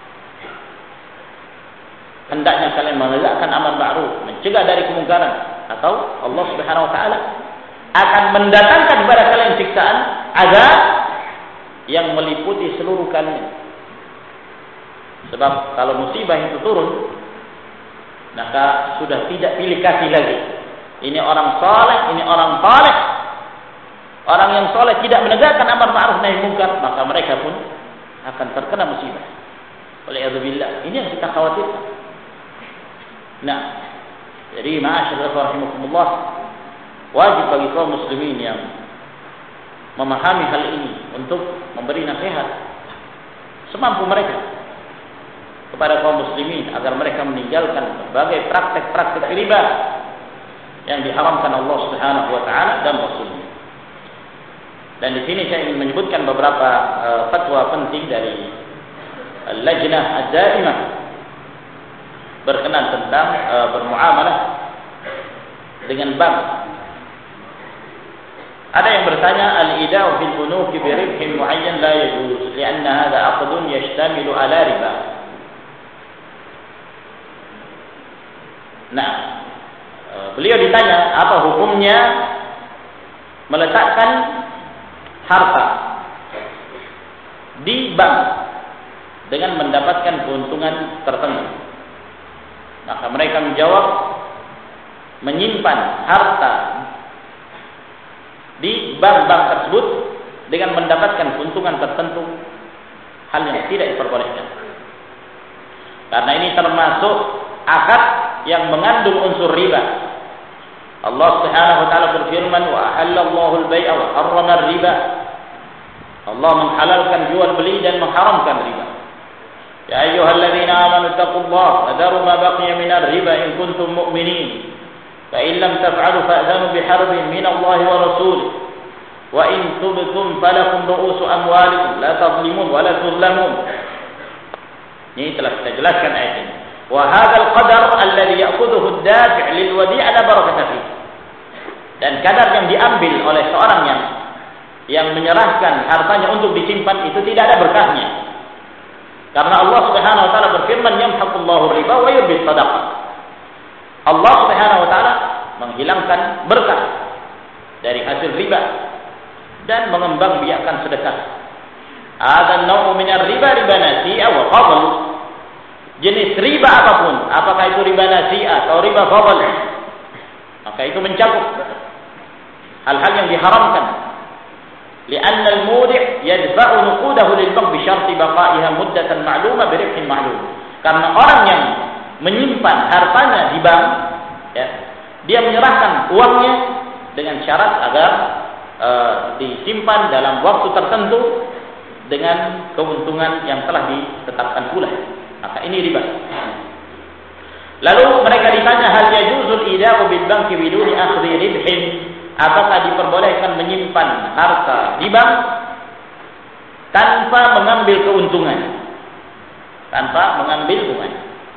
Hendaknya kalian menegakkan amar ma'ruf, mencegah dari kemungkaran, atau Allah Subhanahu wa taala akan mendatangkan kepada kalian siksaan azab yang meliputi seluruh kalian. Sebab kalau musibah itu turun, maka sudah tidak pilih kasih lagi. Ini orang saleh, ini orang saleh. Orang yang saleh tidak menegakkan amar ma'ruf nahi munkar, maka mereka pun akan terkena musibah. Waliyadzubillah. Ini yang kita khawatirkan. Nah, jadi ma'asyiral rahimakumullah, wajib bagi kaum muslimin yang memahami hal ini untuk memberi nasihat semampu mereka kepada kaum muslimin agar mereka meninggalkan berbagai praktek-praktek riba yang diharamkan Allah Subhanahu wa taala dan Rasulnya. Dan di sini saya ingin menyebutkan beberapa fatwa penting dari Lajnah Ad-Daimah berkenaan tentang bermuamalah dengan bank. Ada yang bertanya, al-ida'u fil bunuki bi ribhin muayyan la yajuz li'anna hadha 'aqdun yashtamilu 'ala riba. Nah, beliau ditanya apa hukumnya meletakkan harta di bank dengan mendapatkan keuntungan tertentu. Maka mereka menjawab, menyimpan harta di bank-bank tersebut dengan mendapatkan keuntungan tertentu, hal yang tidak diperbolehkan. Karena ini termasuk akad yang mengandung unsur riba. Allah Subhanahu wa taala berfirman, wa ahallallahu al-bai'a wa harrama ar-riba. Allah menghalalkan jual beli dan mengharamkan riba. Ya ayyuhalladzina amanu taqullaha wa dharu ma baqiya min ar-riba in kuntum mu'minin. Fa in lam taf'alu fa'dhanu biharbin min Allah wa rasulih. Wa in tubtum falakum ru'usu amwalikum la tadhlimun wa la tuzlamun. Ini telah kita jelaskan ayat ini. Wa hadzal qadar alladhi ya'khudhuhu ad-dafi' lil wadi' la barakata fihi. Dan kadar yang diambil oleh seorang yang menyerahkan hartanya untuk disimpan itu tidak ada berkahnya. Karena Allah Subhanahu wa taala berfirman, yamhaqullahu riba wa yurbis shadaqah. Allah Subhanahu wa taala menghilangkan berkah dari hasil riba dan mengembangbiakkan sedekah. Ada nau'u minar riba, riba nasi'ah wa fadl. Jenis riba apapun, apakah itu riba nasi'ah atau riba fadl, maka itu mencakup hal-hal yang diharamkan. Li'anna al-mudi' yadfa'u nuqudahu lil bank bi syarti baqa'iha muddatan ma'lumah bi ribhin ma'lum. Karena orang yang menyimpan hartanya di bank, ya, dia menyerahkan uangnya dengan syarat agar disimpan dalam waktu tertentu dengan keuntungan yang telah ditetapkan pula. Maka ini riba. Lalu mereka ditanya, hal yajuzul ida'u bil banki biduni akhdhi ribhin? Apakah diperbolehkan menyimpan harta di bank tanpa mengambil keuntungan? Tanpa mengambil keuntungan.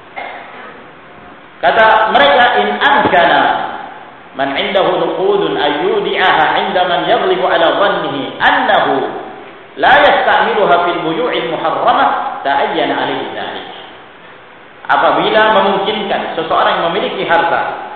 Kata mereka, in amkana man indahu nuqudun ayyudi'aha 'inda man yaghlibu 'ala dhannihi annahu la yasta'miluha fil buyu'il muharramah ta'ayyana 'alaihi dzalik. Apabila memungkinkan seseorang yang memiliki harta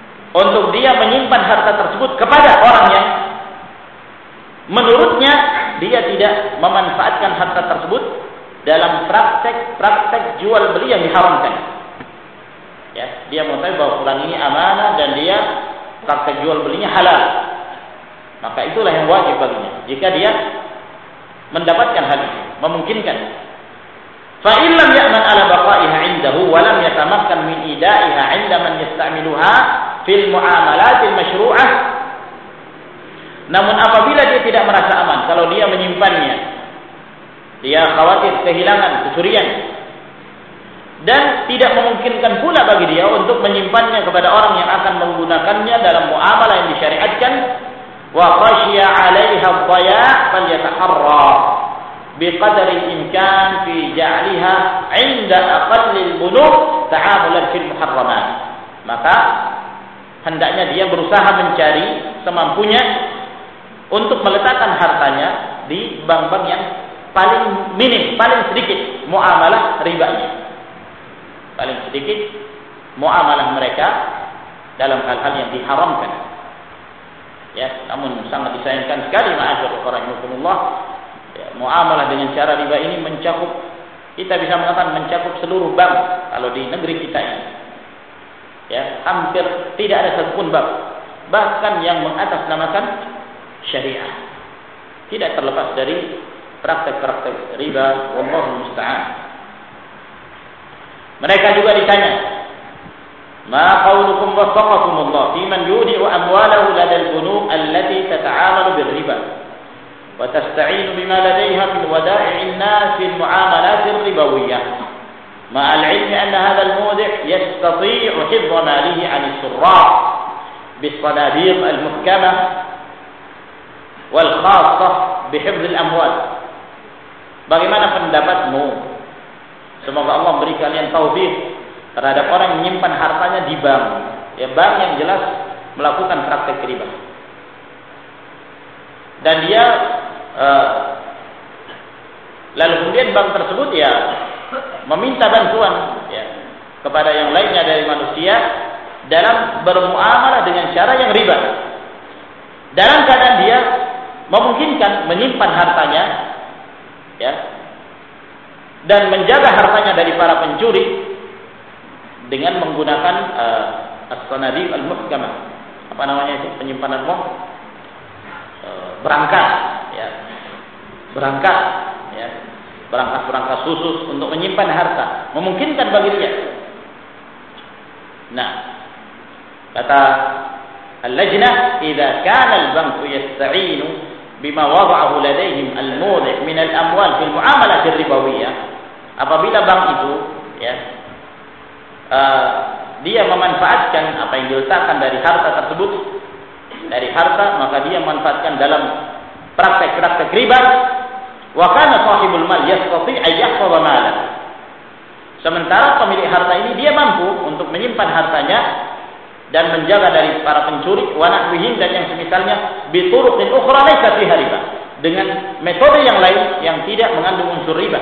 untuk dia menyimpan harta tersebut kepada orang yang menurutnya dia tidak memanfaatkan harta tersebut dalam praktek jual beli yang diharamkan. Ya, dia mengetahui bahwa fulan ini amanah dan dia praktek jual belinya halal. Maka itulah yang wajib baginya. Jika dia mendapatkan hal itu, memungkinkan. Fa in lam ya'man 'ala baqa'iha 'indahu wa lam yatamakkan min ida'iha 'inda man yasta'miluha fil mu'amalat al-masyru'ah. Namun apabila dia tidak merasa aman kalau dia menyimpannya, dia khawatir kehilangan, kecurian, dan tidak memungkinkan pula bagi dia untuk menyimpannya kepada orang yang akan menggunakannya dalam muamalah yang disyariatkan, wa khashiya 'alaiha ad-dhaya' falyataharra biqadri al-imkan fi ja'liha 'inda aqallil bunuk ta'amulan fil muharramat. Maka hendaknya dia berusaha mencari semampunya untuk meletakkan hartanya di bank-bank yang paling minim, paling sedikit muamalah ribanya. Paling sedikit muamalah mereka dalam hal-hal yang diharamkan. Ya, namun sangat disayangkan sekali ma'asyiral rahimakumullah, ya, muamalah dengan cara riba ini mencakup, kita bisa mengatakan mencakup seluruh bank kalau di negeri kita ini. Ya, hampir tidak ada satupun bank bahkan yang mengatasnamakan syariah tidak terlepas dari praktek-praktek riba. Wallahu musta'an. Mereka juga ditanya, ma qaulukum waffaqakumullah fi man yudi'u amwalahu ladal bunuk allati tata'amalu birriba wa tasta'inu bima ladayha min wada'i'in nas fil mu'amalat ar-ribawiyyah ma al-'ilmi anna hadha al-mudi' yastati'u hifdha malihi 'an as-surra bis-sanadiq al-muhkamah wal khassah bihifdz al-amwal. Bagaimana pendapatmu? Semoga Allah beri kalian taufik terhadap orang yang menyimpan hartanya di bank, ya, bank yang jelas melakukan praktek riba. Dan dia lalu kemudian bank tersebut ya meminta bantuan ya kepada yang lainnya dari manusia dalam bermuamalah dengan cara yang riba. Dalam keadaan dia memungkinkan menyimpan hartanya, ya, dan menjaga hartanya dari para pencuri dengan menggunakan as-sanadiq al-muhkamah. Apa namanya itu? Penyimpanan uang, berangkas, ya, berangkas khusus untuk menyimpan harta, memungkinkan bagi dia. Nah, kata al-lajnah, idza kana al-banku yasta'inu bima wada'ahu ladayhim al-mudi' min al-amwal fil mu'amalat ar-ribawiyyah, apabila bank itu ya dia memanfaatkan apa yang diletakkan dari harta tersebut, dari harta, maka dia memanfaatkan dalam praktek-praktek riba, wa kana sahibul mal yastati' ay yahfadha malah, sementara pemilik harta ini dia mampu untuk menyimpan hartanya dan menjaga dari para pencuri, wa nahwihim, dan yang semisalnya, bi turuqin ukhra laysa fiha riba, dengan metode yang lain yang tidak mengandung unsur riba.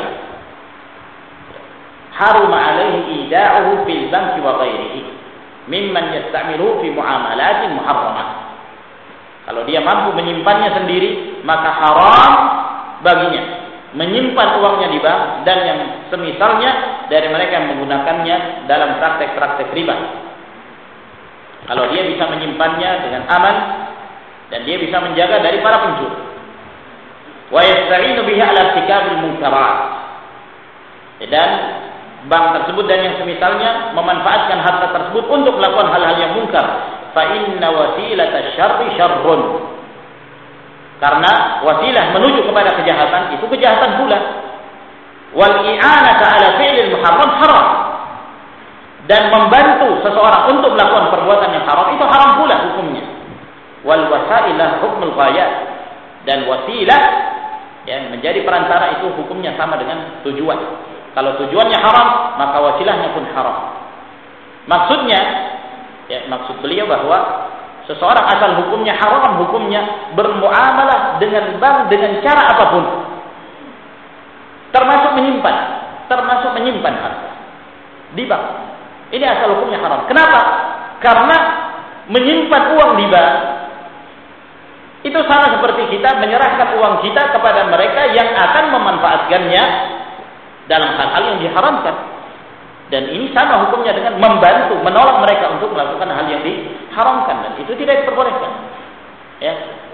Haruma alaihi ida'uhu fil banki wa ghairihi mimman yasta'miluhu fi muamalatin muharramah. Kalau dia mampu menyimpannya sendiri, maka haram baginya menyimpan uangnya di bank dan yang semisalnya dari mereka yang menggunakannya dalam praktek-praktek riba. Kalau dia bisa menyimpannya dengan aman dan dia bisa menjaga dari para pencuri. Wa yasta'inu biha ala irtikabil munkarat. Dan bank tersebut dan yang semisalnya memanfaatkan harta tersebut untuk melakukan hal-hal yang munkar. Fa inna wasilata syarri syarrun. Karena wasilah menuju kepada kejahatan itu kejahatan pula. Wal i'anata ala fi'lil muharram haram. Dan membantu seseorang untuk melakukan perbuatan yang haram itu haram pula hukumnya. Wal wasailah hukmul ghayat, dan wasilah yang menjadi perantara itu hukumnya sama dengan tujuan. Kalau tujuannya haram, maka wasilahnya pun haram. Maksudnya, ya, maksud beliau bahwa seseorang asal hukumnya haram, hukumnya bermuamalah dengan bank dengan cara apapun, termasuk menyimpan harta di bank. Ini asal hukumnya haram. Kenapa? Karena menyimpan uang di bank Itu sama seperti kita menyerahkan uang kita kepada mereka yang akan memanfaatkannya dalam hal-hal yang diharamkan. Dan ini sama hukumnya dengan membantu, menolak mereka untuk melakukan hal yang diharamkan, dan itu tidak diperbolehkan. Ya.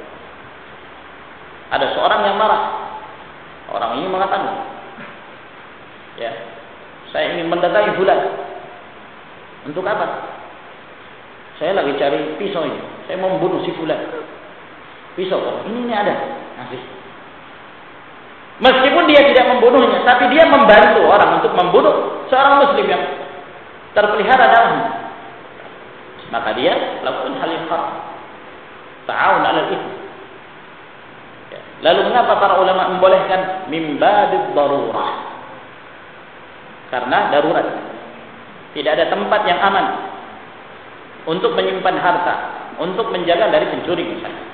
Ada seorang yang marah. Orang ini mengatakan, ya, saya ingin mendatangi fulan. Untuk apa? Saya lagi cari pisau ini. Saya mau membunuh si fulan. Pisau, ini ada. Ngasih. Meskipun dia tidak membunuhnya, tapi dia membantu orang untuk membunuh seorang muslim yang terpelihara dalamnya. Maka dia lakukan hal yang haram. Ta'awun 'alal itsm. Lalu mengapa para ulama membolehkan min babid darurah? Karena darurat. Tidak ada tempat yang aman untuk menyimpan harta, untuk menjaga dari pencuri misalnya.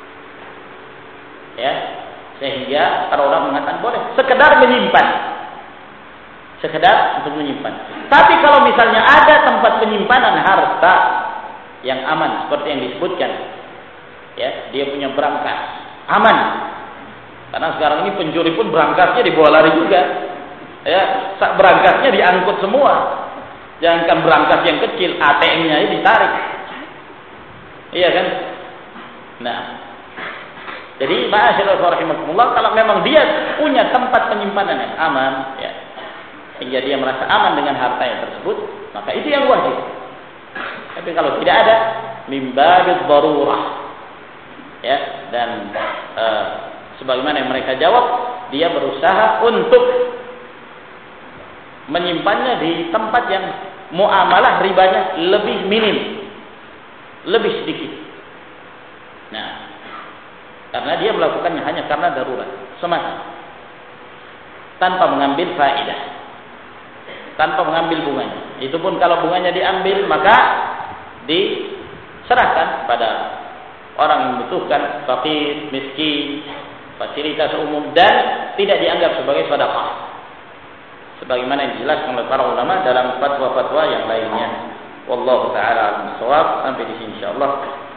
Ya, sehingga para ulama mengatakan boleh sekedar menyimpan. Sekedar untuk menyimpan. Tapi kalau misalnya ada tempat penyimpanan harta yang aman seperti yang disebutkan, ya, dia punya berangkas aman. Karena sekarang ini pencuri pun berangkasnya dibawa lari juga. Ya, berangkasnya diangkut semua. Jangankan berangkas yang kecil, ATM-nya aja ditarik. Iya kan? Nah, jadi ma'asyiral rahimakumullah, kalau memang dia punya tempat penyimpanan yang aman, ya, sehingga dia merasa aman dengan hartanya tersebut, maka itu yang wajib. Tapi kalau tidak ada, min babid darurah, ya, dan sebagaimana yang mereka jawab, dia berusaha untuk menyimpannya di tempat yang muamalah ribanya lebih minim, lebih sedikit. Nah, karena dia melakukannya hanya karena darurat semata, tanpa mengambil faedah, tanpa mengambil bunganya. Itu pun kalau bunganya diambil, maka diserahkan pada orang yang membutuhkan, fakir, miskin, fasilitas umum, dan tidak dianggap sebagai sedekah. Sebagaimana yang dijelaskan oleh para ulama dalam fatwa-fatwa yang lainnya. Wallahu taala a'lam. Sampai di sini insyaallah.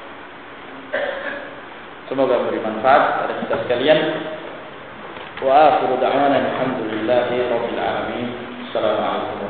Semoga memberi manfaat pada kita sekalian. Wa akhiru da'wana alhamdulillahi rabbil alamin. Assalamualaikum.